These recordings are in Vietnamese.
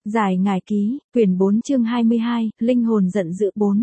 Giải ngải ký, quyển 4 chương 22, linh hồn giận dữ 4.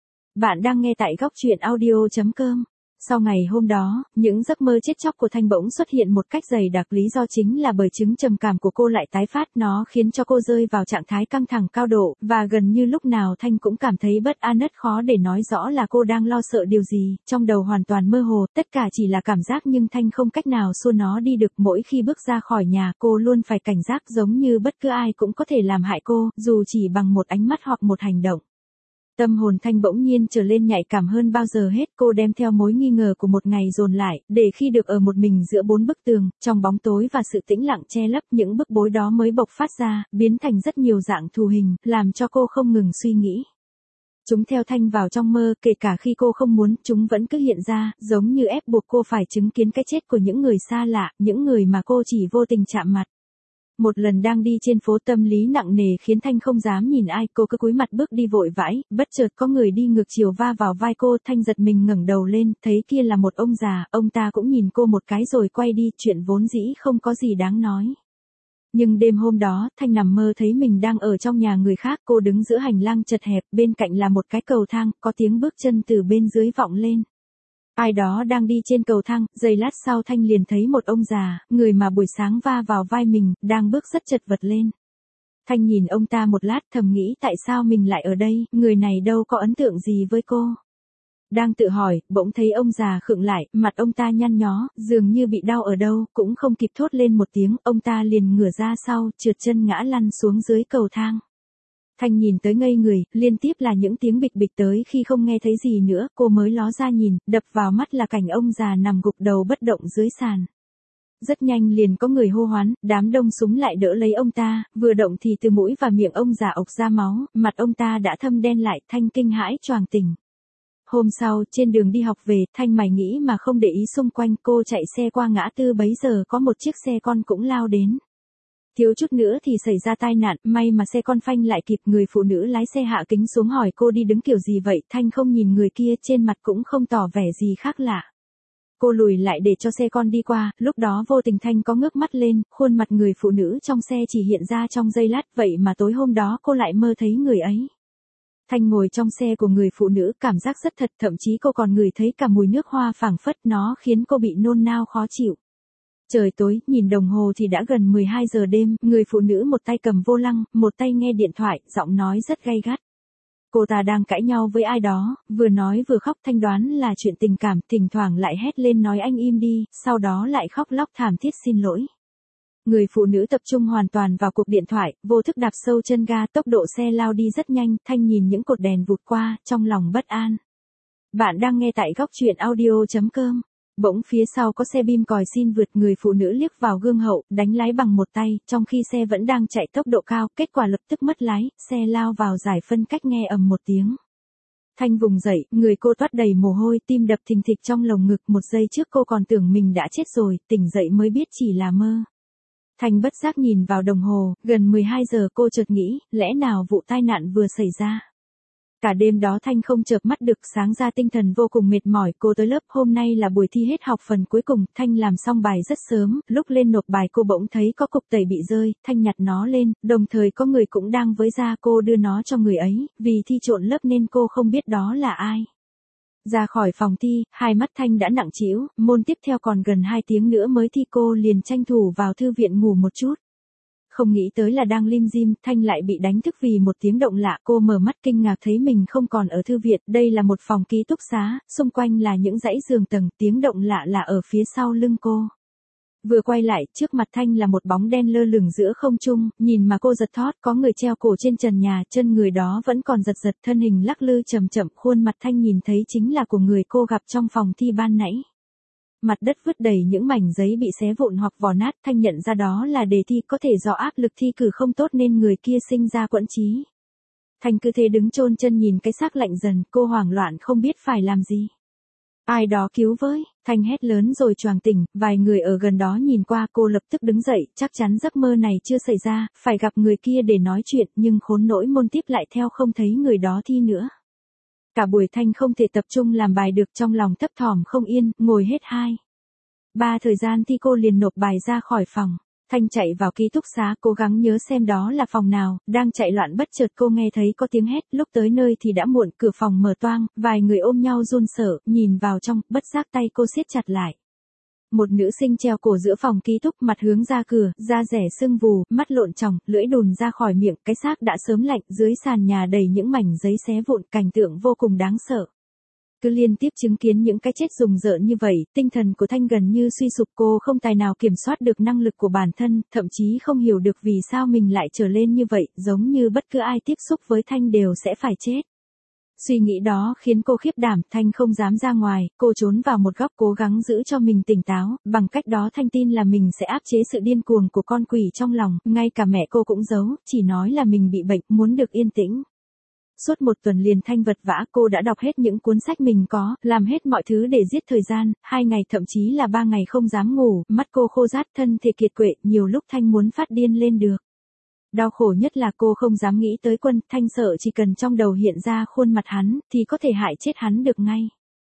Bạn đang nghe tại góc truyện audio.com. Sau ngày hôm đó, những giấc mơ chết chóc của Thanh bỗng xuất hiện một cách dày đặc, lý do chính là bởi chứng trầm cảm của cô lại tái phát, nó khiến cho cô rơi vào trạng thái căng thẳng cao độ, và gần như lúc nào Thanh cũng cảm thấy bất an, rất khó để nói rõ là cô đang lo sợ điều gì, trong đầu hoàn toàn mơ hồ, tất cả chỉ là cảm giác nhưng Thanh không cách nào xua nó đi được. Mỗi khi bước ra khỏi nhà, cô luôn phải cảnh giác, giống như bất cứ ai cũng có thể làm hại cô, dù chỉ bằng một ánh mắt hoặc một hành động. Tâm hồn Thanh bỗng nhiên trở lên nhạy cảm hơn bao giờ hết, cô đem theo mối nghi ngờ của một ngày dồn lại, để khi được ở một mình giữa bốn bức tường, trong bóng tối và sự tĩnh lặng che lấp, những bức bối đó mới bộc phát ra, biến thành rất nhiều dạng thù hình, làm cho cô không ngừng suy nghĩ. Chúng theo Thanh vào trong mơ, kể cả khi cô không muốn, chúng vẫn cứ hiện ra, giống như ép buộc cô phải chứng kiến cái chết của những người xa lạ, những người mà cô chỉ vô tình chạm mặt. Một lần đang đi trên phố, tâm lý nặng nề khiến Thanh không dám nhìn ai, cô cứ cúi mặt bước đi vội vãi, bất chợt có người đi ngược chiều va vào vai cô, Thanh giật mình ngẩng đầu lên, thấy kia là một ông già, ông ta cũng nhìn cô một cái rồi quay đi, chuyện vốn dĩ không có gì đáng nói. Nhưng đêm hôm đó, Thanh nằm mơ thấy mình đang ở trong nhà người khác, cô đứng giữa hành lang chật hẹp, bên cạnh là một cái cầu thang, có tiếng bước chân từ bên dưới vọng lên. Ai đó đang đi trên cầu thang, giây lát sau Thanh liền thấy một ông già, người mà buổi sáng va vào vai mình, đang bước rất chật vật lên. Thanh nhìn ông ta một lát, thầm nghĩ tại sao mình lại ở đây, người này đâu có ấn tượng gì với cô. Đang tự hỏi, bỗng thấy ông già khựng lại, mặt ông ta nhăn nhó, dường như bị đau ở đâu, cũng không kịp thốt lên một tiếng, ông ta liền ngửa ra sau, trượt chân ngã lăn xuống dưới cầu thang. Thanh nhìn tới ngây người, liên tiếp là những tiếng bịch bịch, tới khi không nghe thấy gì nữa, cô mới ló ra nhìn, đập vào mắt là cảnh ông già nằm gục đầu bất động dưới sàn. Rất nhanh liền có người hô hoán, đám đông súng lại đỡ lấy ông ta, vừa động thì từ mũi và miệng ông già ộc ra máu, mặt ông ta đã thâm đen lại, Thanh kinh hãi choàng tỉnh. Hôm sau, trên đường đi học về, Thanh mải nghĩ mà không để ý xung quanh, cô chạy xe qua ngã tư, bấy giờ có một chiếc xe con cũng lao đến. Thiếu chút nữa thì xảy ra tai nạn, may mà xe con phanh lại kịp, người phụ nữ lái xe hạ kính xuống hỏi cô đi đứng kiểu gì vậy, Thanh không nhìn người kia, trên mặt cũng không tỏ vẻ gì khác lạ. Cô lùi lại để cho xe con đi qua, lúc đó vô tình Thanh có ngước mắt lên, khuôn mặt người phụ nữ trong xe chỉ hiện ra trong giây lát, vậy mà tối hôm đó cô lại mơ thấy người ấy. Thanh ngồi trong xe của người phụ nữ, cảm giác rất thật, thậm chí cô còn ngửi thấy cả mùi nước hoa phảng phất, nó khiến cô bị nôn nao khó chịu. Trời tối, nhìn đồng hồ thì đã gần 12 giờ đêm, người phụ nữ một tay cầm vô lăng, một tay nghe điện thoại, giọng nói rất gay gắt. Cô ta đang cãi nhau với ai đó, vừa nói vừa khóc, Thanh đoán là chuyện tình cảm, thỉnh thoảng lại hét lên nói anh im đi, sau đó lại khóc lóc thảm thiết xin lỗi. Người phụ nữ tập trung hoàn toàn vào cuộc điện thoại, vô thức đạp sâu chân ga, tốc độ xe lao đi rất nhanh, Thanh nhìn những cột đèn vụt qua, trong lòng bất an. Bạn đang nghe tại góc truyện audio.com. Bỗng phía sau có xe bim còi xin vượt, người phụ nữ liếc vào gương hậu, đánh lái bằng một tay, trong khi xe vẫn đang chạy tốc độ cao, kết quả lập tức mất lái, xe lao vào giải phân cách, nghe ầm một tiếng. Thanh vùng dậy, người cô toát đầy mồ hôi, tim đập thình thịch trong lồng ngực, một giây trước cô còn tưởng mình đã chết rồi, tỉnh dậy mới biết chỉ là mơ. Thanh bất giác nhìn vào đồng hồ, gần 12 giờ, cô chợt nghĩ, lẽ nào vụ tai nạn vừa xảy ra. Cả đêm đó Thanh không chợp mắt được, sáng ra tinh thần vô cùng mệt mỏi, cô tới lớp, hôm nay là buổi thi hết học phần cuối cùng, Thanh làm xong bài rất sớm, lúc lên nộp bài cô bỗng thấy có cục tẩy bị rơi, Thanh nhặt nó lên, đồng thời có người cũng đang với ra, cô đưa nó cho người ấy, vì thi trộn lớp nên cô không biết đó là ai. Ra khỏi phòng thi, hai mắt Thanh đã nặng trĩu, môn tiếp theo còn gần 2 tiếng nữa mới thi, cô liền tranh thủ vào thư viện ngủ một chút. Không nghĩ tới là đang lim dim, Thanh lại bị đánh thức vì một tiếng động lạ, cô mở mắt kinh ngạc thấy mình không còn ở thư viện, đây là một phòng ký túc xá, xung quanh là những dãy giường tầng, tiếng động lạ là ở phía sau lưng cô. Vừa quay lại, trước mặt Thanh là một bóng đen lơ lửng giữa không trung, nhìn mà cô giật thót, có người treo cổ trên trần nhà, chân người đó vẫn còn giật giật, thân hình lắc lư chậm chậm, khuôn mặt Thanh nhìn thấy chính là của người cô gặp trong phòng thi ban nãy. Mặt đất vứt đầy những mảnh giấy bị xé vụn hoặc vò nát, Thanh nhận ra đó là đề thi, có thể do áp lực thi cử không tốt nên người kia sinh ra quẫn trí. Thanh cứ thế đứng chôn chân nhìn cái xác lạnh dần, cô hoảng loạn không biết phải làm gì. Ai đó cứu với, Thanh hét lớn rồi choàng tỉnh, vài người ở gần đó nhìn qua, cô lập tức đứng dậy, chắc chắn giấc mơ này chưa xảy ra, phải gặp người kia để nói chuyện, nhưng khốn nỗi môn tiếp lại theo không thấy người đó thi nữa. Cả buổi Thanh không thể tập trung làm bài được, trong lòng thấp thỏm không yên, ngồi hết 2, 3 thời gian thi cô liền nộp bài ra khỏi phòng. Thanh chạy vào ký túc xá cố gắng nhớ xem đó là phòng nào, đang chạy loạn bất chợt cô nghe thấy có tiếng hét, lúc tới nơi thì đã muộn, cửa phòng mở toang, vài người ôm nhau run sợ, nhìn vào trong, bất giác tay cô siết chặt lại. Một nữ sinh treo cổ giữa phòng ký túc, mặt hướng ra cửa, da rẻ sưng vù, mắt lộn tròng, lưỡi đùn ra khỏi miệng, cái xác đã sớm lạnh, dưới sàn nhà đầy những mảnh giấy xé vụn, cảnh tượng vô cùng đáng sợ. Cứ liên tiếp chứng kiến những cái chết rùng rợn như vậy, tinh thần của Thanh gần như suy sụp, cô không tài nào kiểm soát được năng lực của bản thân, thậm chí không hiểu được vì sao mình lại trở lên như vậy, giống như bất cứ ai tiếp xúc với Thanh đều sẽ phải chết. Suy nghĩ đó khiến cô khiếp đảm, Thanh không dám ra ngoài, cô trốn vào một góc cố gắng giữ cho mình tỉnh táo, bằng cách đó Thanh tin là mình sẽ áp chế sự điên cuồng của con quỷ trong lòng, ngay cả mẹ cô cũng giấu, chỉ nói là mình bị bệnh, muốn được yên tĩnh. Suốt một tuần liền Thanh vật vã, cô đã đọc hết những cuốn sách mình có, làm hết mọi thứ để giết thời gian, 2 ngày thậm chí là 3 ngày không dám ngủ, mắt cô khô rát, thân thể kiệt quệ, nhiều lúc Thanh muốn phát điên lên được. Đau khổ nhất là cô không dám nghĩ tới Quân, Thanh sợ chỉ cần trong đầu hiện ra khuôn mặt hắn, thì có thể hại chết hắn được ngay.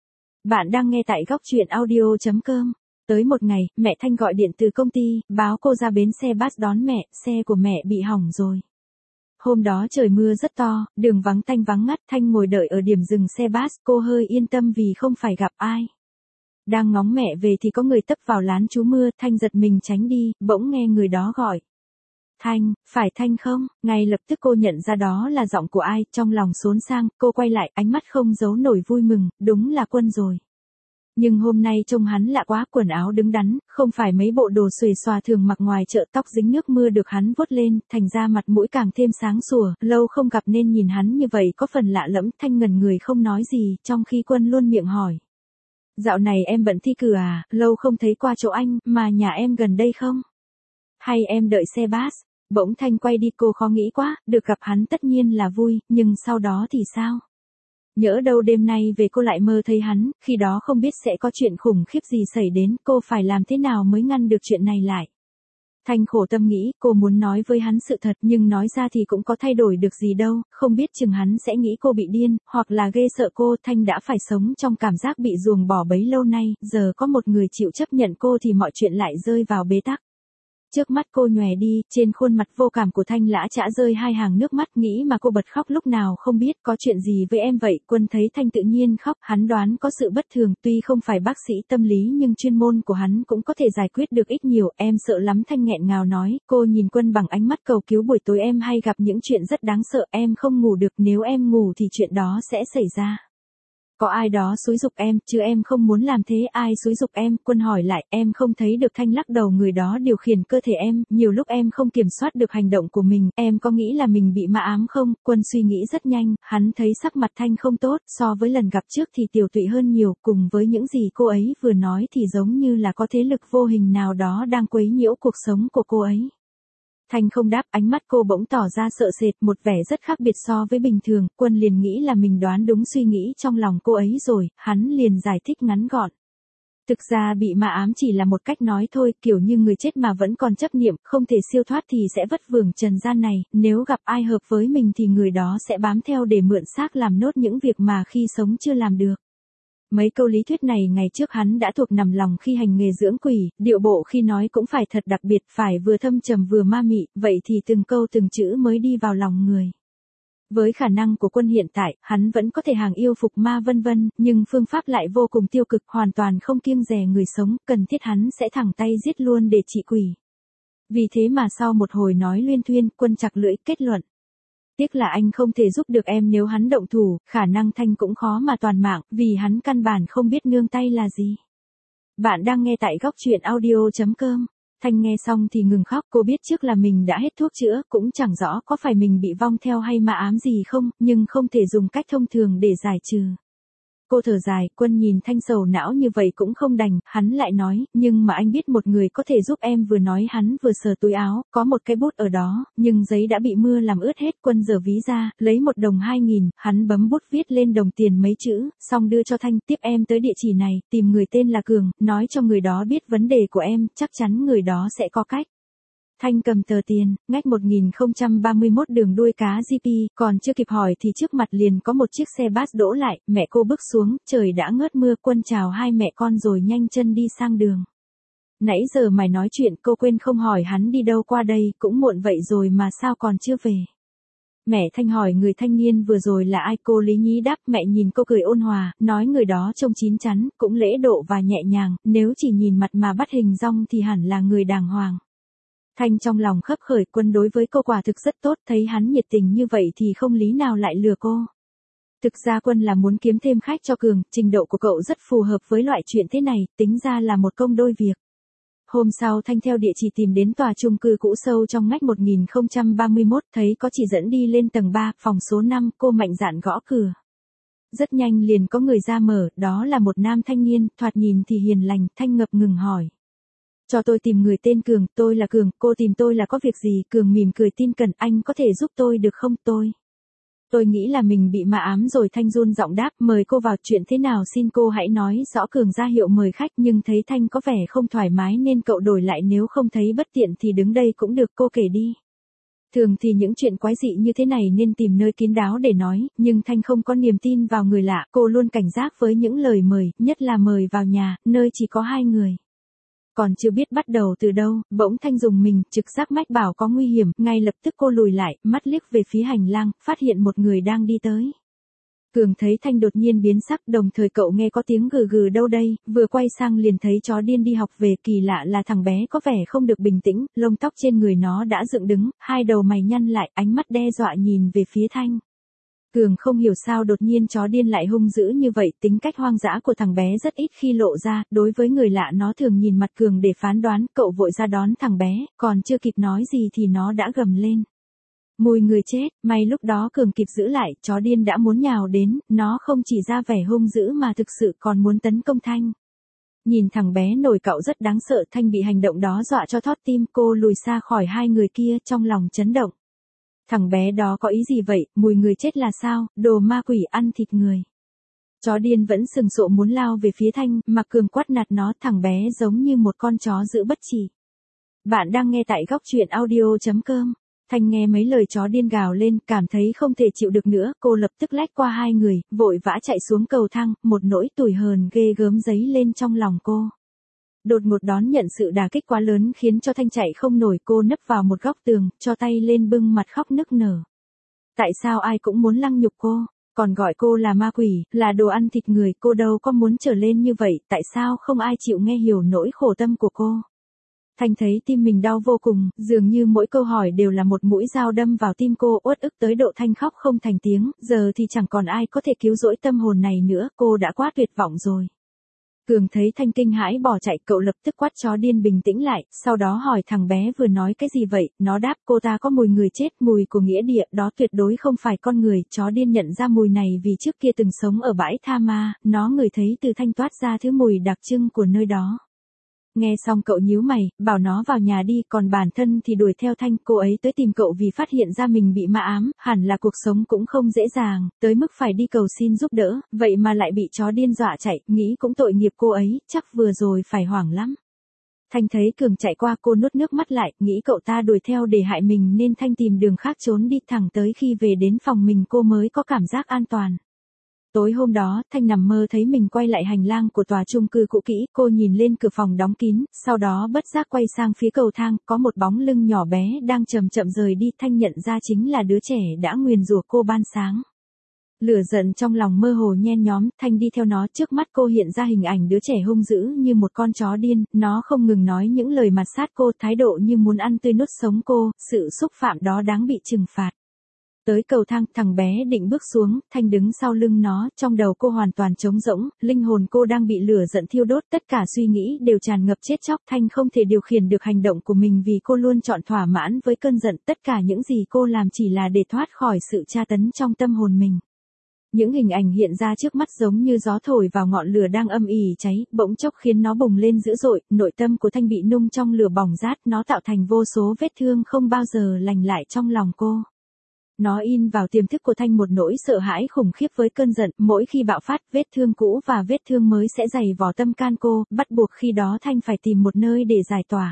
Bạn đang nghe tại góc truyện audio.com. Tới một ngày, mẹ Thanh gọi điện từ công ty, báo cô ra bến xe bus đón mẹ, xe của mẹ bị hỏng rồi. Hôm đó trời mưa rất to, đường vắng tanh vắng ngắt, Thanh ngồi đợi ở điểm dừng xe bus, cô hơi yên tâm vì không phải gặp ai. Đang ngóng mẹ về thì có người tấp vào lán trú mưa, Thanh giật mình tránh đi, bỗng nghe người đó gọi. Thanh, phải Thanh không? Ngay lập tức cô nhận ra đó là giọng của ai, trong lòng xốn sang, cô quay lại, ánh mắt không giấu nổi vui mừng, đúng là Quân rồi. Nhưng hôm nay trông hắn lạ quá, quần áo đứng đắn, không phải mấy bộ đồ xuề xòa thường mặc ngoài chợ, tóc dính nước mưa được hắn vuốt lên, thành ra mặt mũi càng thêm sáng sủa, lâu không gặp nên nhìn hắn như vậy có phần lạ lẫm, Thanh ngẩn người không nói gì, trong khi Quân luôn miệng hỏi. Dạo này em bận thi cử à, lâu không thấy qua chỗ anh, mà nhà em gần đây không? Hay em đợi xe bus? Bỗng Thanh quay đi, cô khó nghĩ quá, được gặp hắn tất nhiên là vui, nhưng sau đó thì sao? Nhỡ đâu đêm nay về cô lại mơ thấy hắn, khi đó không biết sẽ có chuyện khủng khiếp gì xảy đến, cô phải làm thế nào mới ngăn được chuyện này lại. Thanh khổ tâm nghĩ, cô muốn nói với hắn sự thật nhưng nói ra thì cũng có thay đổi được gì đâu, không biết chừng hắn sẽ nghĩ cô bị điên, hoặc là ghê sợ cô. Thanh đã phải sống trong cảm giác bị ruồng bỏ bấy lâu nay, giờ có một người chịu chấp nhận cô thì mọi chuyện lại rơi vào bế tắc. Trước mắt cô nhòe đi, trên khuôn mặt vô cảm của Thanh lã chã rơi 2 hàng nước mắt, nghĩ mà cô bật khóc lúc nào không biết. Có chuyện gì với em vậy? Quân thấy Thanh tự nhiên khóc, hắn đoán có sự bất thường, tuy không phải bác sĩ tâm lý nhưng chuyên môn của hắn cũng có thể giải quyết được ít nhiều. Em sợ lắm, Thanh nghẹn ngào nói. Cô nhìn Quân bằng ánh mắt cầu cứu, buổi tối em hay gặp những chuyện rất đáng sợ, em không ngủ được, nếu em ngủ thì chuyện đó sẽ xảy ra. Có ai đó xúi giục em, chứ em không muốn làm thế. Ai xúi giục em? Quân hỏi lại. Em không thấy được. Thanh lắc đầu. Người đó điều khiển cơ thể em, nhiều lúc em không kiểm soát được hành động của mình. Em có nghĩ là mình bị ma ám không? Quân suy nghĩ rất nhanh, hắn thấy sắc mặt Thanh không tốt, so với lần gặp trước thì tiều tụy hơn nhiều, cùng với những gì cô ấy vừa nói thì giống như là có thế lực vô hình nào đó đang quấy nhiễu cuộc sống của cô ấy. Thanh không đáp, ánh mắt cô bỗng tỏ ra sợ sệt, một vẻ rất khác biệt so với bình thường. Quân liền nghĩ là mình đoán đúng suy nghĩ trong lòng cô ấy rồi, hắn liền giải thích ngắn gọn. Thực ra bị ma ám chỉ là một cách nói thôi, kiểu như người chết mà vẫn còn chấp niệm, không thể siêu thoát thì sẽ vất vưởng trần gian này, nếu gặp ai hợp với mình thì người đó sẽ bám theo để mượn xác làm nốt những việc mà khi sống chưa làm được. Mấy câu lý thuyết này ngày trước hắn đã thuộc nằm lòng khi hành nghề dưỡng quỷ, điệu bộ khi nói cũng phải thật đặc biệt, phải vừa thâm trầm vừa ma mị, vậy thì từng câu từng chữ mới đi vào lòng người. Với khả năng của Quân hiện tại, hắn vẫn có thể hàng yêu phục ma vân vân, nhưng phương pháp lại vô cùng tiêu cực, hoàn toàn không kiêng dè người sống, cần thiết hắn sẽ thẳng tay giết luôn để trị quỷ. Vì thế mà sau một hồi nói luyên thuyên, Quân chặt lưỡi, kết luận. Tiếc là anh không thể giúp được em, nếu hắn động thủ, khả năng Thanh cũng khó mà toàn mạng, vì hắn căn bản không biết nương tay là gì. Bạn đang nghe tại góc truyện audio.com. Thanh nghe xong thì ngừng khóc, cô biết trước là mình đã hết thuốc chữa, cũng chẳng rõ có phải mình bị vong theo hay ma ám gì không, nhưng không thể dùng cách thông thường để giải trừ. Cô thở dài. Quân nhìn Thanh sầu não như vậy cũng không đành, hắn lại nói, nhưng mà anh biết một người có thể giúp em. Vừa nói hắn vừa sờ túi áo, có một cái bút ở đó, nhưng giấy đã bị mưa làm ướt hết. Quân giở ví ra, lấy 1 đồng 2.000, hắn bấm bút viết lên đồng tiền mấy chữ, xong đưa cho Thanh, tiếp em tới địa chỉ này, tìm người tên là Cường, nói cho người đó biết vấn đề của em, chắc chắn người đó sẽ có cách. Thanh cầm tờ tiền, ngách 1031 đường đuôi cá GP, còn chưa kịp hỏi thì trước mặt liền có một chiếc xe bus đỗ lại, mẹ cô bước xuống, trời đã ngớt mưa. Quân chào hai mẹ con rồi nhanh chân đi sang đường. Nãy giờ mày nói chuyện cô quên không hỏi hắn đi đâu qua đây, cũng muộn vậy rồi mà sao còn chưa về. Mẹ Thanh hỏi người thanh niên vừa rồi là ai, cô Lý Nhí đáp. Mẹ nhìn cô cười ôn hòa, nói người đó trông chín chắn, cũng lễ độ và nhẹ nhàng, nếu chỉ nhìn mặt mà bắt hình dong thì hẳn là người đàng hoàng. Thanh trong lòng khấp khởi, Quân đối với cô quả thực rất tốt, thấy hắn nhiệt tình như vậy thì không lý nào lại lừa cô. Thực ra Quân là muốn kiếm thêm khách cho Cường, trình độ của cậu rất phù hợp với loại chuyện thế này, tính ra là một công đôi việc. Hôm sau Thanh theo địa chỉ tìm đến tòa chung cư cũ sâu trong ngách 1031, thấy có chỉ dẫn đi lên tầng 3, phòng số 5, cô mạnh dạn gõ cửa. Rất nhanh liền có người ra mở, đó là một nam thanh niên, thoạt nhìn thì hiền lành. Thanh ngập ngừng hỏi. Cho tôi tìm người tên Cường, tôi là Cường, cô tìm tôi là có việc gì? Cường mỉm cười tin cẩn, anh có thể giúp tôi được không? Tôi nghĩ là mình bị ma ám rồi. Thanh run giọng đáp, mời cô vào, chuyện thế nào xin cô hãy nói rõ. Cường ra hiệu mời khách nhưng thấy Thanh có vẻ không thoải mái nên cậu đổi lại, nếu không thấy bất tiện thì đứng đây cũng được, cô kể đi. Thường thì những chuyện quái dị như thế này nên tìm nơi kín đáo để nói, nhưng Thanh không có niềm tin vào người lạ, cô luôn cảnh giác với những lời mời, nhất là mời vào nhà, nơi chỉ có hai người. Còn chưa biết bắt đầu từ đâu, bỗng Thanh dùng mình, trực giác mách bảo có nguy hiểm, ngay lập tức cô lùi lại, mắt liếc về phía hành lang, phát hiện một người đang đi tới. Cường thấy Thanh đột nhiên biến sắc, đồng thời cậu nghe có tiếng gừ gừ đâu đây, vừa quay sang liền thấy chó điên đi học về. Kỳ lạ là thằng bé có vẻ không được bình tĩnh, lông tóc trên người nó đã dựng đứng, hai đầu mày nhăn lại, ánh mắt đe dọa nhìn về phía Thanh. Cường không hiểu sao đột nhiên chó điên lại hung dữ như vậy, tính cách hoang dã của thằng bé rất ít khi lộ ra, đối với người lạ nó thường nhìn mặt Cường để phán đoán, cậu vội ra đón thằng bé, còn chưa kịp nói gì thì nó đã gầm lên. Mùi người chết, may lúc đó Cường kịp giữ lại, chó điên đã muốn nhào đến, nó không chỉ ra vẻ hung dữ mà thực sự còn muốn tấn công Thanh. Nhìn thằng bé nổi cạo rất đáng sợ, Thanh bị hành động đó dọa cho thót tim, cô lùi xa khỏi hai người kia, trong lòng chấn động. Thằng bé đó có ý gì vậy, mùi người chết là sao, đồ ma quỷ ăn thịt người. Chó điên vẫn sừng sộ muốn lao về phía Thanh, mà Cường quát nạt nó, thằng bé giống như một con chó giữ bất chỉ. Bạn đang nghe tại góc truyện audio.com. Thanh nghe mấy lời chó điên gào lên, cảm thấy không thể chịu được nữa, cô lập tức lách qua hai người, vội vã chạy xuống cầu thang, một nỗi tủi hờn ghê gớm dấy lên trong lòng cô. Đột ngột đón nhận sự đả kích quá lớn khiến cho Thanh chạy không nổi, cô nấp vào một góc tường, cho tay lên bưng mặt khóc nức nở. Tại sao ai cũng muốn lăng nhục cô, còn gọi cô là ma quỷ, là đồ ăn thịt người, cô đâu có muốn trở lên như vậy, tại sao không ai chịu nghe hiểu nỗi khổ tâm của cô. Thanh thấy tim mình đau vô cùng, dường như mỗi câu hỏi đều là một mũi dao đâm vào tim cô, uất ức tới độ Thanh khóc không thành tiếng, giờ thì chẳng còn ai có thể cứu rỗi tâm hồn này nữa, cô đã quá tuyệt vọng rồi. Cường thấy Thanh kinh hãi bỏ chạy, cậu lập tức quát chó điên bình tĩnh lại, sau đó hỏi thằng bé vừa nói cái gì vậy, nó đáp cô ta có mùi người chết, mùi của nghĩa địa, đó tuyệt đối không phải con người. Chó điên nhận ra mùi này vì trước kia từng sống ở bãi tha ma, nó ngửi thấy từ Thanh toát ra thứ mùi đặc trưng của nơi đó. Nghe xong cậu nhíu mày, bảo nó vào nhà đi, còn bản thân thì đuổi theo Thanh. Cô ấy tới tìm cậu vì phát hiện ra mình bị ma ám, hẳn là cuộc sống cũng không dễ dàng, tới mức phải đi cầu xin giúp đỡ, vậy mà lại bị chó điên dọa chạy, nghĩ cũng tội nghiệp cô ấy, chắc vừa rồi phải hoảng lắm. Thanh thấy Cường chạy qua, cô nuốt nước mắt lại, nghĩ cậu ta đuổi theo để hại mình nên Thanh tìm đường khác trốn đi, thẳng tới khi về đến phòng mình cô mới có cảm giác an toàn. Tối hôm đó, Thanh nằm mơ thấy mình quay lại hành lang của tòa chung cư cũ kỹ, cô nhìn lên cửa phòng đóng kín, sau đó bất giác quay sang phía cầu thang, có một bóng lưng nhỏ bé đang chậm chậm rời đi, Thanh nhận ra chính là đứa trẻ đã nguyền rủa cô ban sáng. Lửa giận trong lòng mơ hồ nhen nhóm, Thanh đi theo nó, trước mắt cô hiện ra hình ảnh đứa trẻ hung dữ như một con chó điên, nó không ngừng nói những lời mạt sát cô, thái độ như muốn ăn tươi nuốt sống cô, sự xúc phạm đó đáng bị trừng phạt. Tới cầu thang, thằng bé định bước xuống, Thanh đứng sau lưng nó, trong đầu cô hoàn toàn trống rỗng, linh hồn cô đang bị lửa giận thiêu đốt, tất cả suy nghĩ đều tràn ngập chết chóc, Thanh không thể điều khiển được hành động của mình vì cô luôn chọn thỏa mãn với cơn giận, tất cả những gì cô làm chỉ là để thoát khỏi sự tra tấn trong tâm hồn mình. Những hình ảnh hiện ra trước mắt giống như gió thổi vào ngọn lửa đang âm ỉ cháy, bỗng chốc khiến nó bùng lên dữ dội, nội tâm của Thanh bị nung trong lửa bỏng rát, nó tạo thành vô số vết thương không bao giờ lành lại trong lòng cô. Nó in vào tiềm thức của Thanh một nỗi sợ hãi khủng khiếp với cơn giận, mỗi khi bạo phát, vết thương cũ và vết thương mới sẽ dày vò tâm can cô, bắt buộc khi đó Thanh phải tìm một nơi để giải tỏa.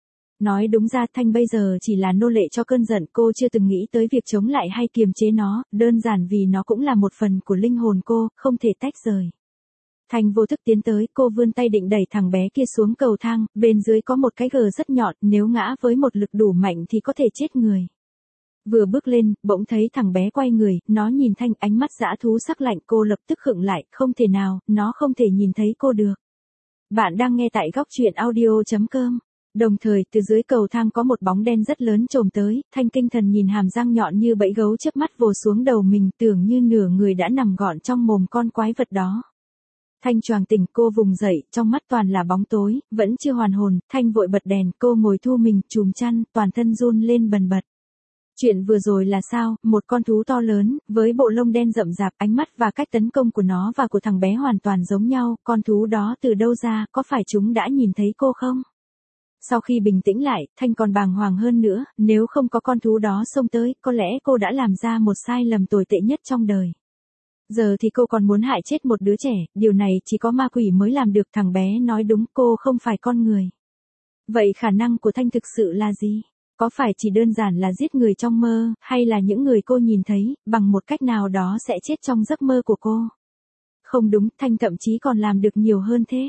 Nói đúng ra Thanh bây giờ chỉ là nô lệ cho cơn giận, cô chưa từng nghĩ tới việc chống lại hay kiềm chế nó, đơn giản vì nó cũng là một phần của linh hồn cô, không thể tách rời. Thanh vô thức tiến tới, cô vươn tay định đẩy thằng bé kia xuống cầu thang, bên dưới có một cái gờ rất nhọn, nếu ngã với một lực đủ mạnh thì có thể chết người. Vừa bước lên, bỗng thấy thằng bé quay người, nó nhìn Thanh, ánh mắt dã thú sắc lạnh, cô lập tức khựng lại, không thể nào, nó không thể nhìn thấy cô được. Bạn đang nghe tại góc truyện audio.com. Đồng thời, từ dưới cầu thang có một bóng đen rất lớn chồm tới, Thanh kinh thần nhìn hàm răng nhọn như bẫy gấu chớp mắt vồ xuống đầu mình, tưởng như nửa người đã nằm gọn trong mồm con quái vật đó. Thanh choàng tỉnh, cô vùng dậy, trong mắt toàn là bóng tối, vẫn chưa hoàn hồn, Thanh vội bật đèn, cô ngồi thu mình, chùm chăn, toàn thân run lên bần bật. Chuyện vừa rồi là sao, một con thú to lớn, với bộ lông đen rậm rạp, ánh mắt và cách tấn công của nó và của thằng bé hoàn toàn giống nhau, con thú đó từ đâu ra, có phải chúng đã nhìn thấy cô không? Sau khi bình tĩnh lại, Thanh còn bàng hoàng hơn nữa, nếu không có con thú đó xông tới, có lẽ cô đã làm ra một sai lầm tồi tệ nhất trong đời. Giờ thì cô còn muốn hại chết một đứa trẻ, điều này chỉ có ma quỷ mới làm được, thằng bé nói đúng, cô không phải con người. Vậy khả năng của Thanh thực sự là gì? Có phải chỉ đơn giản là giết người trong mơ, hay là những người cô nhìn thấy, bằng một cách nào đó sẽ chết trong giấc mơ của cô? Không đúng, Thanh thậm chí còn làm được nhiều hơn thế.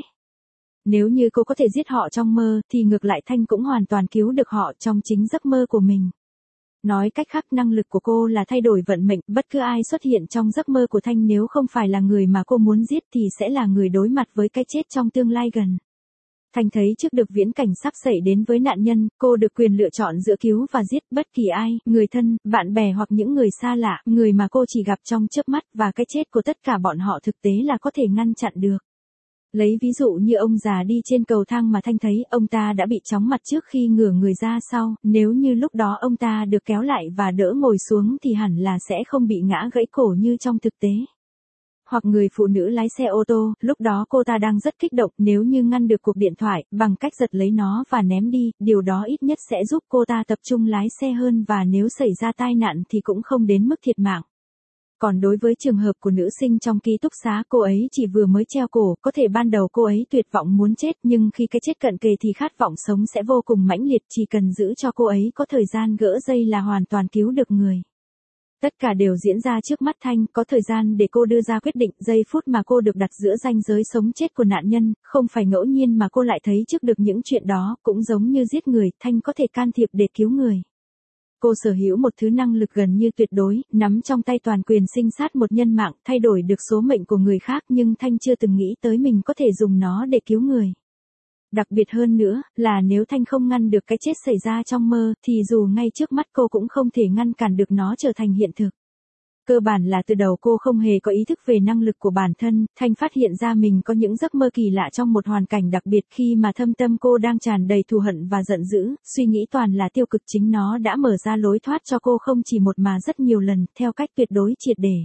Nếu như cô có thể giết họ trong mơ, thì ngược lại Thanh cũng hoàn toàn cứu được họ trong chính giấc mơ của mình. Nói cách khác, năng lực của cô là thay đổi vận mệnh, bất cứ ai xuất hiện trong giấc mơ của Thanh nếu không phải là người mà cô muốn giết thì sẽ là người đối mặt với cái chết trong tương lai gần. Thanh thấy trước được viễn cảnh sắp xảy đến với nạn nhân, cô được quyền lựa chọn giữa cứu và giết bất kỳ ai, người thân, bạn bè hoặc những người xa lạ, người mà cô chỉ gặp trong chớp mắt, và cái chết của tất cả bọn họ thực tế là có thể ngăn chặn được. Lấy ví dụ như ông già đi trên cầu thang mà Thanh thấy, ông ta đã bị chóng mặt trước khi ngửa người ra sau, nếu như lúc đó ông ta được kéo lại và đỡ ngồi xuống thì hẳn là sẽ không bị ngã gãy cổ như trong thực tế. Hoặc người phụ nữ lái xe ô tô, lúc đó cô ta đang rất kích động, nếu như ngăn được cuộc điện thoại, bằng cách giật lấy nó và ném đi, điều đó ít nhất sẽ giúp cô ta tập trung lái xe hơn, và nếu xảy ra tai nạn thì cũng không đến mức thiệt mạng. Còn đối với trường hợp của nữ sinh trong ký túc xá, cô ấy chỉ vừa mới treo cổ, có thể ban đầu cô ấy tuyệt vọng muốn chết, nhưng khi cái chết cận kề thì khát vọng sống sẽ vô cùng mãnh liệt, chỉ cần giữ cho cô ấy có thời gian gỡ dây là hoàn toàn cứu được người. Tất cả đều diễn ra trước mắt Thanh, có thời gian để cô đưa ra quyết định, giây phút mà cô được đặt giữa ranh giới sống chết của nạn nhân, không phải ngẫu nhiên mà cô lại thấy trước được những chuyện đó, cũng giống như giết người, Thanh có thể can thiệp để cứu người. Cô sở hữu một thứ năng lực gần như tuyệt đối, nắm trong tay toàn quyền sinh sát một nhân mạng, thay đổi được số mệnh của người khác, nhưng Thanh chưa từng nghĩ tới mình có thể dùng nó để cứu người. Đặc biệt hơn nữa, là nếu Thanh không ngăn được cái chết xảy ra trong mơ, thì dù ngay trước mắt cô cũng không thể ngăn cản được nó trở thành hiện thực. Cơ bản là từ đầu cô không hề có ý thức về năng lực của bản thân, Thanh phát hiện ra mình có những giấc mơ kỳ lạ trong một hoàn cảnh đặc biệt khi mà thâm tâm cô đang tràn đầy thù hận và giận dữ, suy nghĩ toàn là tiêu cực, chính nó đã mở ra lối thoát cho cô không chỉ một mà rất nhiều lần, theo cách tuyệt đối triệt để.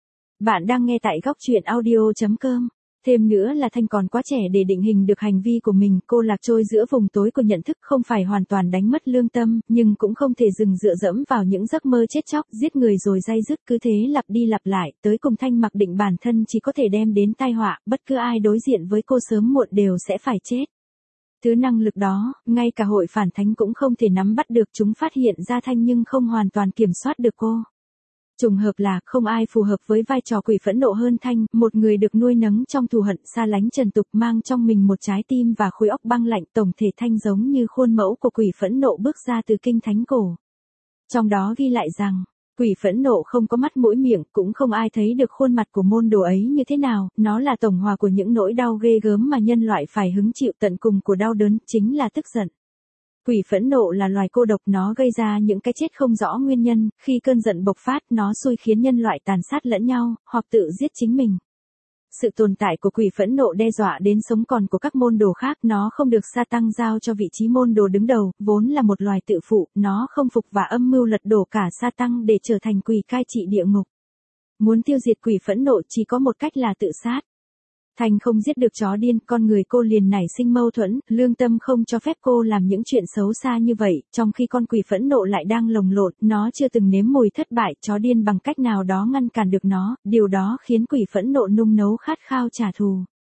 Bạn đang nghe tại góc truyện audio.com. Thêm nữa là Thanh còn quá trẻ để định hình được hành vi của mình, cô lạc trôi giữa vùng tối của nhận thức, không phải hoàn toàn đánh mất lương tâm, nhưng cũng không thể dừng dựa dẫm vào những giấc mơ chết chóc, giết người rồi day dứt, cứ thế lặp đi lặp lại, tới cùng Thanh mặc định bản thân chỉ có thể đem đến tai họa, bất cứ ai đối diện với cô sớm muộn đều sẽ phải chết. Thứ năng lực đó, ngay cả hội phản thánh cũng không thể nắm bắt được, chúng phát hiện ra Thanh nhưng không hoàn toàn kiểm soát được cô. Trùng hợp là, không ai phù hợp với vai trò quỷ phẫn nộ hơn Thanh, một người được nuôi nấng trong thù hận, xa lánh trần tục, mang trong mình một trái tim và khối óc băng lạnh, tổng thể Thanh giống như khuôn mẫu của quỷ phẫn nộ bước ra từ kinh thánh cổ. Trong đó ghi lại rằng, quỷ phẫn nộ không có mắt mũi miệng, cũng không ai thấy được khuôn mặt của môn đồ ấy như thế nào, nó là tổng hòa của những nỗi đau ghê gớm mà nhân loại phải hứng chịu, tận cùng của đau đớn, chính là tức giận. Quỷ phẫn nộ là loài cô độc, nó gây ra những cái chết không rõ nguyên nhân, khi cơn giận bộc phát, nó xui khiến nhân loại tàn sát lẫn nhau, hoặc tự giết chính mình. Sự tồn tại của quỷ phẫn nộ đe dọa đến sống còn của các môn đồ khác, nó không được sa tăng giao cho vị trí môn đồ đứng đầu, vốn là một loài tự phụ, nó không phục và âm mưu lật đổ cả sa tăng để trở thành quỷ cai trị địa ngục. Muốn tiêu diệt quỷ phẫn nộ chỉ có một cách là tự sát. Thanh không giết được chó điên, con người cô liền nảy sinh mâu thuẫn, lương tâm không cho phép cô làm những chuyện xấu xa như vậy, trong khi con quỷ phẫn nộ lại đang lồng lộn, nó chưa từng nếm mùi thất bại, chó điên bằng cách nào đó ngăn cản được nó, điều đó khiến quỷ phẫn nộ nung nấu khát khao trả thù.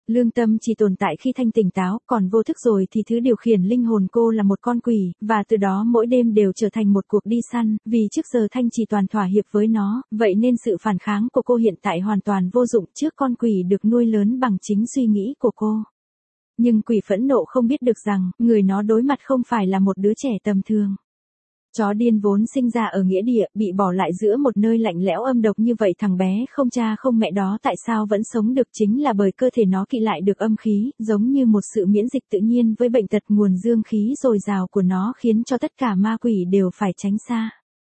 Lương tâm chỉ tồn tại khi Thanh tỉnh táo, còn vô thức rồi thì thứ điều khiển linh hồn cô là một con quỷ, và từ đó mỗi đêm đều trở thành một cuộc đi săn, vì trước giờ Thanh chỉ toàn thỏa hiệp với nó, vậy nên sự phản kháng của cô hiện tại hoàn toàn vô dụng trước con quỷ được nuôi lớn bằng chính suy nghĩ của cô. Nhưng quỷ phẫn nộ không biết được rằng, người nó đối mặt không phải là một đứa trẻ tầm thường. Chó điên vốn sinh ra ở nghĩa địa, bị bỏ lại giữa một nơi lạnh lẽo âm độc như vậy, thằng bé không cha không mẹ đó tại sao vẫn sống được, chính là bởi cơ thể nó kỵ lại được âm khí, giống như một sự miễn dịch tự nhiên với bệnh tật, nguồn dương khí dồi dào của nó khiến cho tất cả ma quỷ đều phải tránh xa.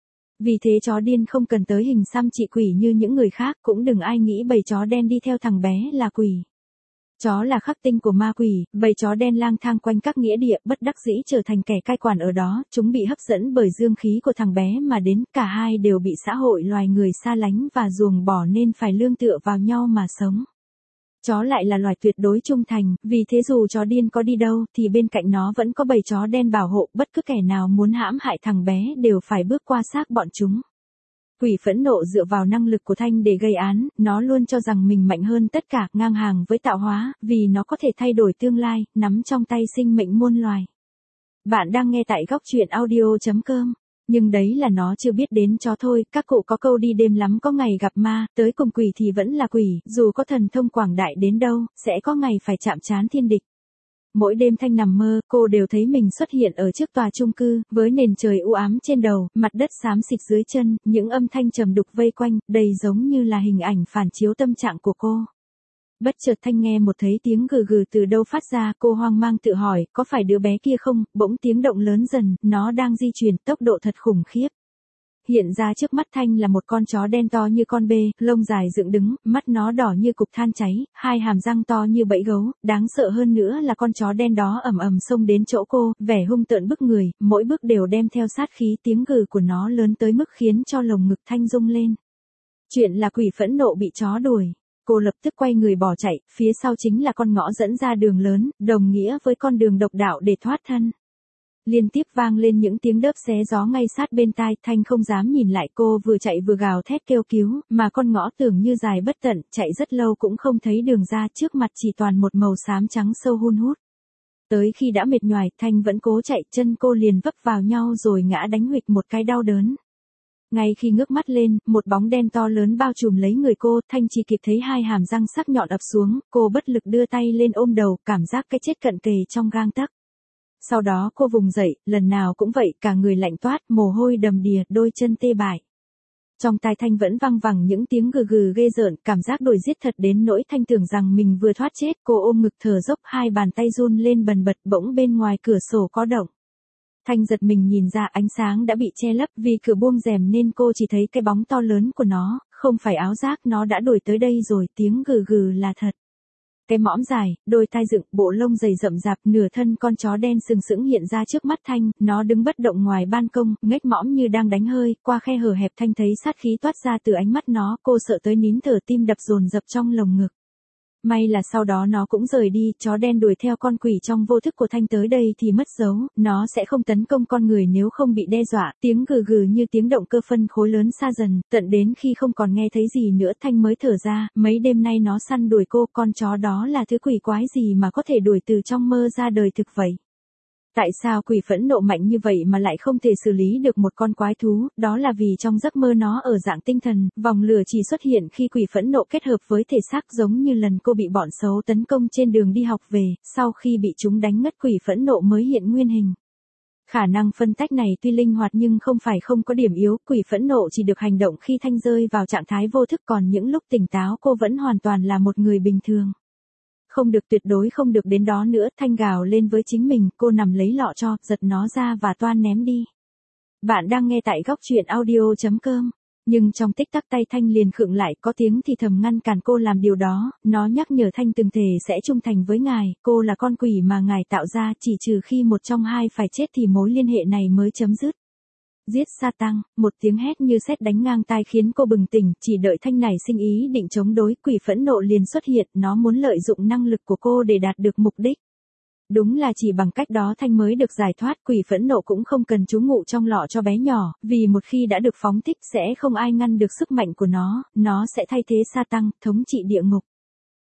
Vì thế chó điên không cần tới hình xăm trị quỷ như những người khác, cũng đừng ai nghĩ bầy chó đen đi theo thằng bé là quỷ. Chó là khắc tinh của ma quỷ, bầy chó đen lang thang quanh các nghĩa địa, bất đắc dĩ trở thành kẻ cai quản ở đó, chúng bị hấp dẫn bởi dương khí của thằng bé mà đến, cả hai đều bị xã hội loài người xa lánh và ruồng bỏ nên phải nương tựa vào nhau mà sống. Chó lại là loài tuyệt đối trung thành, vì thế dù chó điên có đi đâu thì bên cạnh nó vẫn có bầy chó đen bảo hộ, bất cứ kẻ nào muốn hãm hại thằng bé đều phải bước qua xác bọn chúng. Quỷ phẫn nộ dựa vào năng lực của Thanh để gây án, nó luôn cho rằng mình mạnh hơn tất cả, ngang hàng với tạo hóa, vì nó có thể thay đổi tương lai, nắm trong tay sinh mệnh muôn loài. Bạn đang nghe tại góc truyện audio.com. Nhưng đấy là nó chưa biết đến chó thôi, các cụ có câu đi đêm lắm có ngày gặp ma, tới cùng quỷ thì vẫn là quỷ, dù có thần thông quảng đại đến đâu, sẽ có ngày phải chạm trán thiên địch. Mỗi đêm Thanh nằm mơ, cô đều thấy mình xuất hiện ở trước tòa chung cư, với nền trời u ám trên đầu, mặt đất xám xịt dưới chân, những âm thanh trầm đục vây quanh, đầy giống như là hình ảnh phản chiếu tâm trạng của cô. Bất chợt Thanh nghe một thấy tiếng gừ gừ từ đâu phát ra, cô hoang mang tự hỏi, có phải đứa bé kia không, bỗng tiếng động lớn dần, nó đang di chuyển, tốc độ thật khủng khiếp. Hiện ra trước mắt Thanh là một con chó đen to như con bê, lông dài dựng đứng, mắt nó đỏ như cục than cháy, hai hàm răng to như bẫy gấu, đáng sợ hơn nữa là con chó đen đó ầm ầm xông đến chỗ cô, vẻ hung tợn bức người, mỗi bước đều đem theo sát khí, tiếng gừ của nó lớn tới mức khiến cho lồng ngực Thanh rung lên. Chuyện là quỷ phẫn nộ bị chó đuổi. Cô lập tức quay người bỏ chạy, phía sau chính là con ngõ dẫn ra đường lớn, đồng nghĩa với con đường độc đạo để thoát thân. Liên tiếp vang lên những tiếng đớp xé gió ngay sát bên tai, Thanh không dám nhìn lại, cô vừa chạy vừa gào thét kêu cứu, mà con ngõ tưởng như dài bất tận, chạy rất lâu cũng không thấy đường ra, trước mặt chỉ toàn một màu xám trắng sâu hun hút. Tới khi đã mệt nhoài, Thanh vẫn cố chạy, chân cô liền vấp vào nhau rồi ngã đánh huỵch một cái đau đớn. Ngay khi ngước mắt lên, một bóng đen to lớn bao trùm lấy người cô, Thanh chỉ kịp thấy hai hàm răng sắc nhọn ập xuống, cô bất lực đưa tay lên ôm đầu, cảm giác cái chết cận kề trong gang tấc. Sau đó cô vùng dậy, lần nào cũng vậy, cả người lạnh toát, mồ hôi đầm đìa, đôi chân tê bại. Trong tai Thanh vẫn vang vẳng những tiếng gừ gừ ghê rợn, cảm giác đuổi giết thật đến nỗi Thanh tưởng rằng mình vừa thoát chết, cô ôm ngực thở dốc, hai bàn tay run lên bần bật, bỗng bên ngoài cửa sổ có động. Thanh giật mình nhìn ra, ánh sáng đã bị che lấp, vì cửa buông rèm nên cô chỉ thấy cái bóng to lớn của nó, không phải áo giáp, nó đã đuổi tới đây rồi, tiếng gừ gừ là thật. Cái mõm dài, đôi tai dựng, bộ lông dày rậm rạp, nửa thân con chó đen sừng sững hiện ra trước mắt Thanh, nó đứng bất động ngoài ban công, ngếch mõm như đang đánh hơi, qua khe hở hẹp Thanh thấy sát khí toát ra từ ánh mắt nó, cô sợ tới nín thở, tim đập dồn dập trong lồng ngực. May là sau đó nó cũng rời đi, chó đen đuổi theo con quỷ trong vô thức của Thanh tới đây thì mất dấu, nó sẽ không tấn công con người nếu không bị đe dọa, tiếng gừ gừ như tiếng động cơ phân khối lớn xa dần, tận đến khi không còn nghe thấy gì nữa Thanh mới thở ra, mấy đêm nay nó săn đuổi cô, con chó đó là thứ quỷ quái gì mà có thể đuổi từ trong mơ ra đời thực vậy? Tại sao quỷ phẫn nộ mạnh như vậy mà lại không thể xử lý được một con quái thú, đó là vì trong giấc mơ nó ở dạng tinh thần, vòng lửa chỉ xuất hiện khi quỷ phẫn nộ kết hợp với thể xác, giống như lần cô bị bọn xấu tấn công trên đường đi học về, sau khi bị chúng đánh ngất quỷ phẫn nộ mới hiện nguyên hình. Khả năng phân tách này tuy linh hoạt nhưng không phải không có điểm yếu, quỷ phẫn nộ chỉ được hành động khi Thanh rơi vào trạng thái vô thức, còn những lúc tỉnh táo cô vẫn hoàn toàn là một người bình thường. Không được, tuyệt đối không được đến đó nữa, Thanh gào lên với chính mình, cô nằm lấy lọ tro, giật nó ra và toan ném đi. Bạn đang nghe tại góc truyện audio.com. Nhưng trong tích tắc tay Thanh liền khựng lại, có tiếng thì thầm ngăn cản cô làm điều đó, nó nhắc nhở Thanh từng thề sẽ trung thành với ngài, cô là con quỷ mà ngài tạo ra, chỉ trừ khi một trong hai phải chết thì mối liên hệ này mới chấm dứt. Giết Sa-tăng, một tiếng hét như sét đánh ngang tai khiến cô bừng tỉnh, chỉ đợi Thanh nảy sinh ý định chống đối, quỷ phẫn nộ liền xuất hiện, nó muốn lợi dụng năng lực của cô để đạt được mục đích. Đúng là chỉ bằng cách đó Thanh mới được giải thoát, quỷ phẫn nộ cũng không cần trú ngụ trong lọ cho bé nhỏ, vì một khi đã được phóng thích sẽ không ai ngăn được sức mạnh của nó sẽ thay thế Sa-tăng, thống trị địa ngục.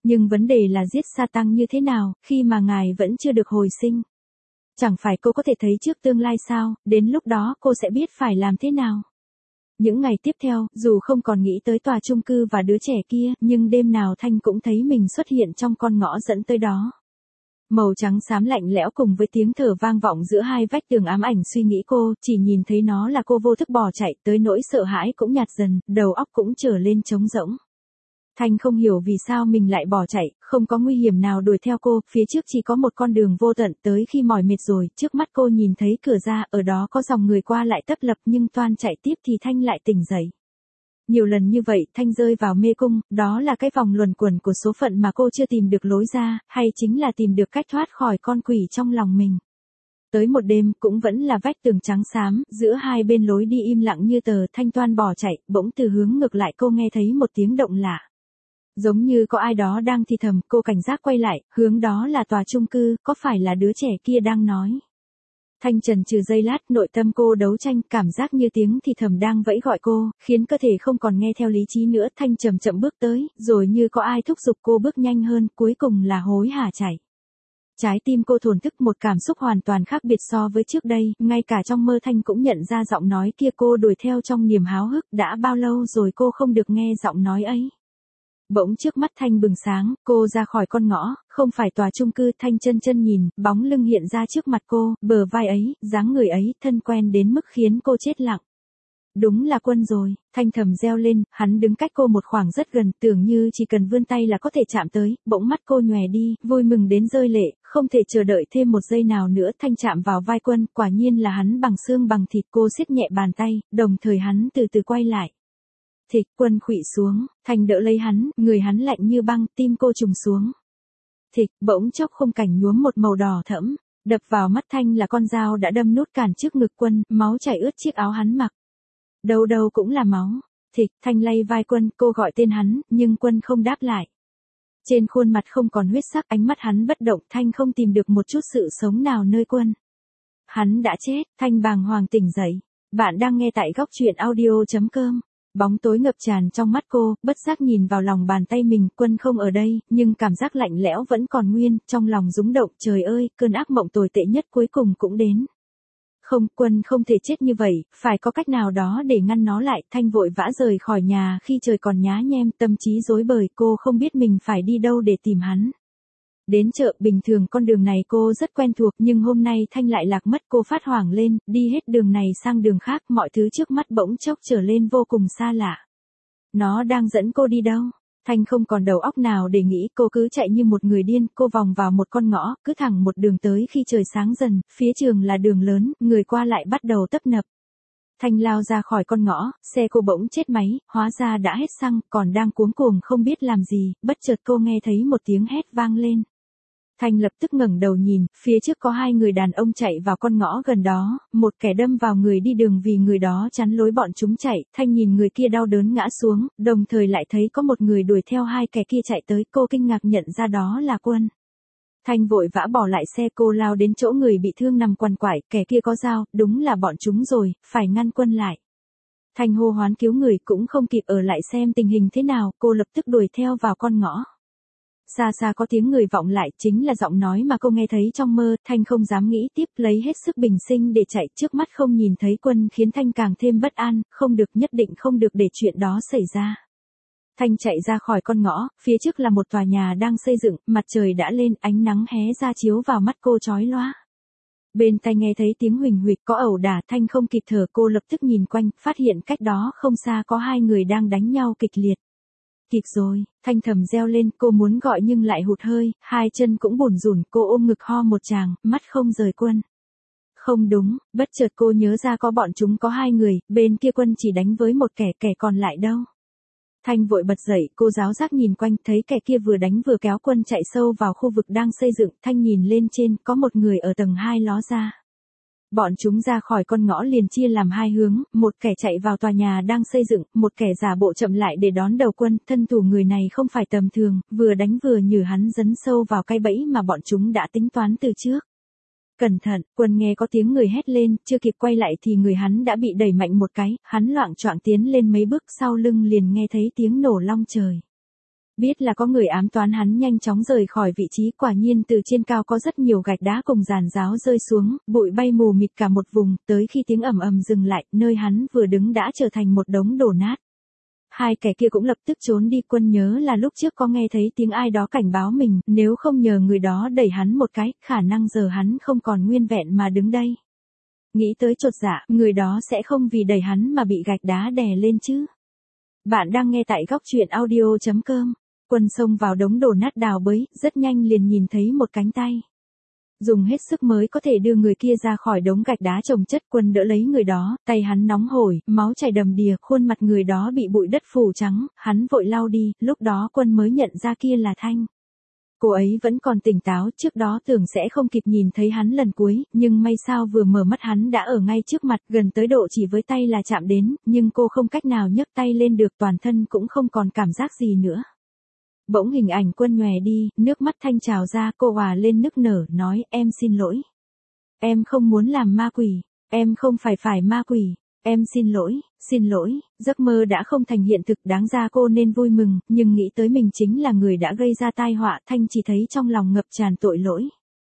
Nhưng vấn đề là giết Sa Tăng như thế nào, khi mà ngài vẫn chưa được hồi sinh. Chẳng phải cô có thể thấy trước tương lai sao, đến lúc đó cô sẽ biết phải làm thế nào. Những ngày tiếp theo, dù không còn nghĩ tới tòa chung cư và đứa trẻ kia, nhưng đêm nào Thanh cũng thấy mình xuất hiện trong con ngõ dẫn tới đó. Màu trắng xám lạnh lẽo cùng với tiếng thở vang vọng giữa hai vách tường ám ảnh suy nghĩ cô, chỉ nhìn thấy nó là cô vô thức bỏ chạy, tới nỗi sợ hãi cũng nhạt dần, đầu óc cũng trở lên trống rỗng. Thanh không hiểu vì sao mình lại bỏ chạy, không có nguy hiểm nào đuổi theo cô, phía trước chỉ có một con đường vô tận, tới khi mỏi mệt rồi, trước mắt cô nhìn thấy cửa ra, ở đó có dòng người qua lại tấp lập nhưng toan chạy tiếp thì Thanh lại tỉnh dậy. Nhiều lần như vậy, Thanh rơi vào mê cung, đó là cái vòng luẩn quẩn của số phận mà cô chưa tìm được lối ra, hay chính là tìm được cách thoát khỏi con quỷ trong lòng mình. Tới một đêm, cũng vẫn là vách tường trắng xám, giữa hai bên lối đi im lặng như tờ, Thanh toan bỏ chạy, bỗng từ hướng ngược lại cô nghe thấy một tiếng động lạ. Giống như có ai đó đang thì thầm, cô cảnh giác quay lại, hướng đó là tòa chung cư, có phải là đứa trẻ kia đang nói. Thanh trần trừ giây lát, nội tâm cô đấu tranh, cảm giác như tiếng thì thầm đang vẫy gọi cô, khiến cơ thể không còn nghe theo lý trí nữa. Thanh chậm chậm bước tới, rồi như có ai thúc giục cô bước nhanh hơn, cuối cùng là hối hả chạy. Trái tim cô thổn thức, một cảm xúc hoàn toàn khác biệt so với trước đây, ngay cả trong mơ Thanh cũng nhận ra giọng nói kia. Cô đuổi theo trong niềm háo hức, đã bao lâu rồi cô không được nghe giọng nói ấy. Bỗng trước mắt Thanh bừng sáng, cô ra khỏi con ngõ, không phải tòa chung cư. Thanh chân nhìn, bóng lưng hiện ra trước mặt cô, bờ vai ấy, dáng người ấy, thân quen đến mức khiến cô chết lặng. Đúng là Quân rồi, Thanh thầm reo lên, hắn đứng cách cô một khoảng rất gần, tưởng như chỉ cần vươn tay là có thể chạm tới, bỗng mắt cô nhòe đi, vui mừng đến rơi lệ, không thể chờ đợi thêm một giây nào nữa. Thanh chạm vào vai Quân, quả nhiên là hắn bằng xương bằng thịt. Cô siết nhẹ bàn tay, đồng thời hắn từ từ quay lại. Thịch, Quân khuỵu xuống, Thanh đỡ lấy hắn, người hắn lạnh như băng, tim cô trùng xuống. Thịch, bỗng chốc khung cảnh nhuốm một màu đỏ thẫm, đập vào mắt Thanh là con dao đã đâm nút cản trước ngực Quân, máu chảy ướt chiếc áo hắn mặc. Đâu đâu cũng là máu. Thịch, Thanh lay vai Quân, cô gọi tên hắn, nhưng Quân không đáp lại. Trên khuôn mặt không còn huyết sắc, ánh mắt hắn bất động. Thanh không tìm được một chút sự sống nào nơi Quân. Hắn đã chết. Thanh bàng hoàng tỉnh dậy. Bạn đang nghe tại góc truyện audio.com. Bóng tối ngập tràn trong mắt cô, bất giác nhìn vào lòng bàn tay mình. Quân không ở đây, nhưng cảm giác lạnh lẽo vẫn còn nguyên, trong lòng rúng động. Trời ơi, cơn ác mộng tồi tệ nhất cuối cùng cũng đến. Không, Quân không thể chết như vậy, phải có cách nào đó để ngăn nó lại. Thanh vội vã rời khỏi nhà khi trời còn nhá nhem, tâm trí rối bời, cô không biết mình phải đi đâu để tìm hắn. Đến chợ, bình thường con đường này cô rất quen thuộc, nhưng hôm nay Thanh lại lạc mất. Cô phát hoảng lên, đi hết đường này sang đường khác, mọi thứ trước mắt bỗng chốc trở lên vô cùng xa lạ. Nó đang dẫn cô đi đâu? Thanh không còn đầu óc nào để nghĩ, cô cứ chạy như một người điên. Cô vòng vào một con ngõ, cứ thẳng một đường tới khi trời sáng dần, phía trường là đường lớn, người qua lại bắt đầu tấp nập. Thanh lao ra khỏi con ngõ, xe cô bỗng chết máy, hóa ra đã hết xăng, còn đang cuống cuồng không biết làm gì, bất chợt cô nghe thấy một tiếng hét vang lên. Thanh lập tức ngẩng đầu nhìn, phía trước có hai người đàn ông chạy vào con ngõ gần đó, một kẻ đâm vào người đi đường vì người đó chắn lối bọn chúng chạy. Thanh nhìn người kia đau đớn ngã xuống, đồng thời lại thấy có một người đuổi theo hai kẻ kia chạy tới. Cô kinh ngạc nhận ra đó là Quân. Thanh vội vã bỏ lại xe, cô lao đến chỗ người bị thương nằm quằn quại, kẻ kia có dao, đúng là bọn chúng rồi, phải ngăn Quân lại. Thanh hô hoán cứu người, cũng không kịp ở lại xem tình hình thế nào, cô lập tức đuổi theo vào con ngõ. Xa xa có tiếng người vọng lại, chính là giọng nói mà cô nghe thấy trong mơ. Thanh không dám nghĩ tiếp, lấy hết sức bình sinh để chạy. Trước mắt không nhìn thấy Quân khiến Thanh càng thêm bất an, không được, nhất định không được để chuyện đó xảy ra. Thanh chạy ra khỏi con ngõ, phía trước là một tòa nhà đang xây dựng, mặt trời đã lên, ánh nắng hé ra chiếu vào mắt cô chói loá. Bên tai nghe thấy tiếng huỳnh huỵch, có ẩu đả. Thanh không kịp thở, cô lập tức nhìn quanh, phát hiện cách đó không xa có hai người đang đánh nhau kịch liệt. Kịp rồi, Thanh thầm reo lên, cô muốn gọi nhưng lại hụt hơi, hai chân cũng bủn rủn, cô ôm ngực ho một tràng, mắt không rời Quân. Không đúng, bất chợt cô nhớ ra có bọn chúng có hai người, bên kia Quân chỉ đánh với một kẻ, kẻ còn lại đâu. Thanh vội bật dậy, cô giáo giác nhìn quanh, thấy kẻ kia vừa đánh vừa kéo Quân chạy sâu vào khu vực đang xây dựng. Thanh nhìn lên trên, có một người ở tầng 2 ló ra. Bọn chúng ra khỏi con ngõ liền chia làm hai hướng, một kẻ chạy vào tòa nhà đang xây dựng, một kẻ giả bộ chậm lại để đón đầu Quân. Thân thủ người này không phải tầm thường, vừa đánh vừa nhử hắn dấn sâu vào cái bẫy mà bọn chúng đã tính toán từ trước. Cẩn thận, Quân nghe có tiếng người hét lên, chưa kịp quay lại thì người hắn đã bị đẩy mạnh một cái, hắn loạng choạng tiến lên mấy bước, sau lưng liền nghe thấy tiếng nổ long trời. Biết là có người ám toán hắn nhanh chóng rời khỏi vị trí, quả nhiên từ trên cao có rất nhiều gạch đá cùng giàn giáo rơi xuống, bụi bay mù mịt cả một vùng, tới khi tiếng ầm ầm dừng lại, nơi hắn vừa đứng đã trở thành một đống đổ nát. Hai kẻ kia cũng lập tức trốn đi. Quân nhớ là lúc trước có nghe thấy tiếng ai đó cảnh báo mình, nếu không nhờ người đó đẩy hắn một cái, khả năng giờ hắn không còn nguyên vẹn mà đứng đây. Nghĩ tới chột dạ, người đó sẽ không vì đẩy hắn mà bị gạch đá đè lên chứ. Bạn đang nghe tại góc truyện audio.com. Quân xông vào đống đổ nát đào bới, rất nhanh liền nhìn thấy một cánh tay. Dùng hết sức mới có thể đưa người kia ra khỏi đống gạch đá chồng chất. Quân đỡ lấy người đó, tay hắn nóng hổi, máu chảy đầm đìa, khuôn mặt người đó bị bụi đất phủ trắng, hắn vội lau đi, lúc đó Quân mới nhận ra kia là Thanh. Cô ấy vẫn còn tỉnh táo, trước đó tưởng sẽ không kịp nhìn thấy hắn lần cuối, nhưng may sao vừa mở mắt hắn đã ở ngay trước mặt, gần tới độ chỉ với tay là chạm đến, nhưng cô không cách nào nhấc tay lên được, toàn thân cũng không còn cảm giác gì nữa. Bỗng hình ảnh Quân nhòe đi, nước mắt Thanh trào ra, cô òa lên nức nở, nói, em xin lỗi. Em không muốn làm ma quỷ, em không phải ma quỷ, em xin lỗi, giấc mơ đã không thành hiện thực, đáng ra cô nên vui mừng, nhưng nghĩ tới mình chính là người đã gây ra tai họa, Thanh chỉ thấy trong lòng ngập tràn tội lỗi.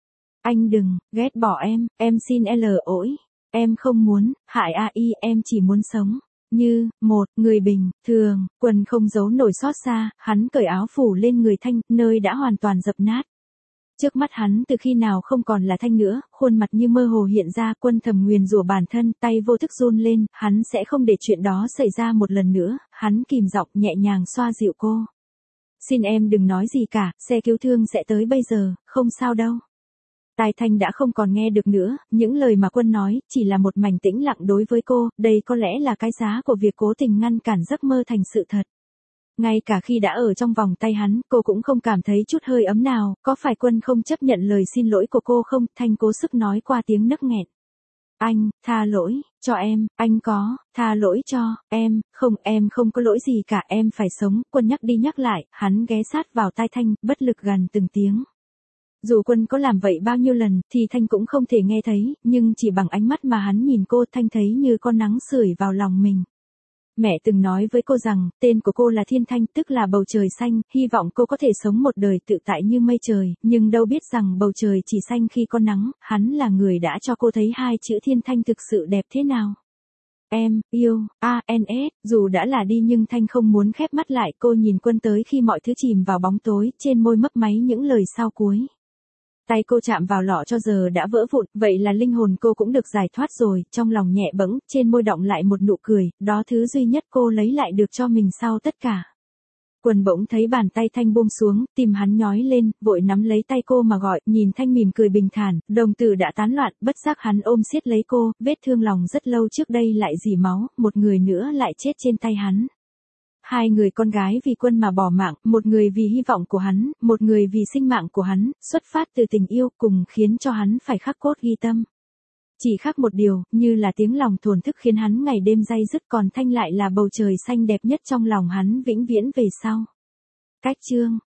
Anh đừng, ghét bỏ em xin lỗi, em không muốn, hại ai, em chỉ muốn sống. Như, một người bình thường. Quân không giấu nổi xót xa, hắn cởi áo phủ lên người Thanh, nơi đã hoàn toàn dập nát. Trước mắt hắn từ khi nào không còn là Thanh nữa, khuôn mặt như mơ hồ hiện ra. Quân thầm nguyền rủa bản thân, tay vô thức run lên, hắn sẽ không để chuyện đó xảy ra một lần nữa, hắn kìm giọng nhẹ nhàng xoa dịu cô. Xin em đừng nói gì cả, xe cứu thương sẽ tới bây giờ, không sao đâu. Tai Thanh đã không còn nghe được nữa, những lời mà Quân nói, chỉ là một mảnh tĩnh lặng đối với cô, đây có lẽ là cái giá của việc cố tình ngăn cản giấc mơ thành sự thật. Ngay cả khi đã ở trong vòng tay hắn, cô cũng không cảm thấy chút hơi ấm nào, có phải Quân không chấp nhận lời xin lỗi của cô không? Thanh cố sức nói qua tiếng nấc nghẹn. Anh, tha lỗi, cho em, anh có, tha lỗi cho, em không có lỗi gì cả, em phải sống. Quân nhắc đi nhắc lại, hắn ghé sát vào tai Thanh, bất lực gằn từng tiếng. Dù Quân có làm vậy bao nhiêu lần, thì Thanh cũng không thể nghe thấy, nhưng chỉ bằng ánh mắt mà hắn nhìn cô, Thanh thấy như con nắng sưởi vào lòng mình. Mẹ từng nói với cô rằng, tên của cô là Thiên Thanh, tức là bầu trời xanh, hy vọng cô có thể sống một đời tự tại như mây trời, nhưng đâu biết rằng bầu trời chỉ xanh khi có nắng, hắn là người đã cho cô thấy hai chữ Thiên Thanh thực sự đẹp thế nào. Em, yêu, ANS, dù đã là đi nhưng Thanh không muốn khép mắt lại, cô nhìn Quân tới khi mọi thứ chìm vào bóng tối, trên môi mấp máy những lời sau cuối. Tay cô chạm vào lọ cho giờ đã vỡ vụn, vậy là linh hồn cô cũng được giải thoát rồi, trong lòng nhẹ bẫng, trên môi đọng lại một nụ cười, đó thứ duy nhất cô lấy lại được cho mình sau tất cả. Quân bỗng thấy bàn tay Thanh buông xuống, tim hắn nhói lên, vội nắm lấy tay cô mà gọi, nhìn Thanh mỉm cười bình thản, đồng tử đã tán loạn, bất giác hắn ôm siết lấy cô, vết thương lòng rất lâu trước đây lại rỉ máu, một người nữa lại chết trên tay hắn. Hai người con gái vì Quân mà bỏ mạng, một người vì hy vọng của hắn, một người vì sinh mạng của hắn, xuất phát từ tình yêu cùng khiến cho hắn phải khắc cốt ghi tâm. Chỉ khác một điều, như là tiếng lòng thổn thức khiến hắn ngày đêm day dứt, còn Thanh lại là bầu trời xanh đẹp nhất trong lòng hắn vĩnh viễn về sau. Cách chương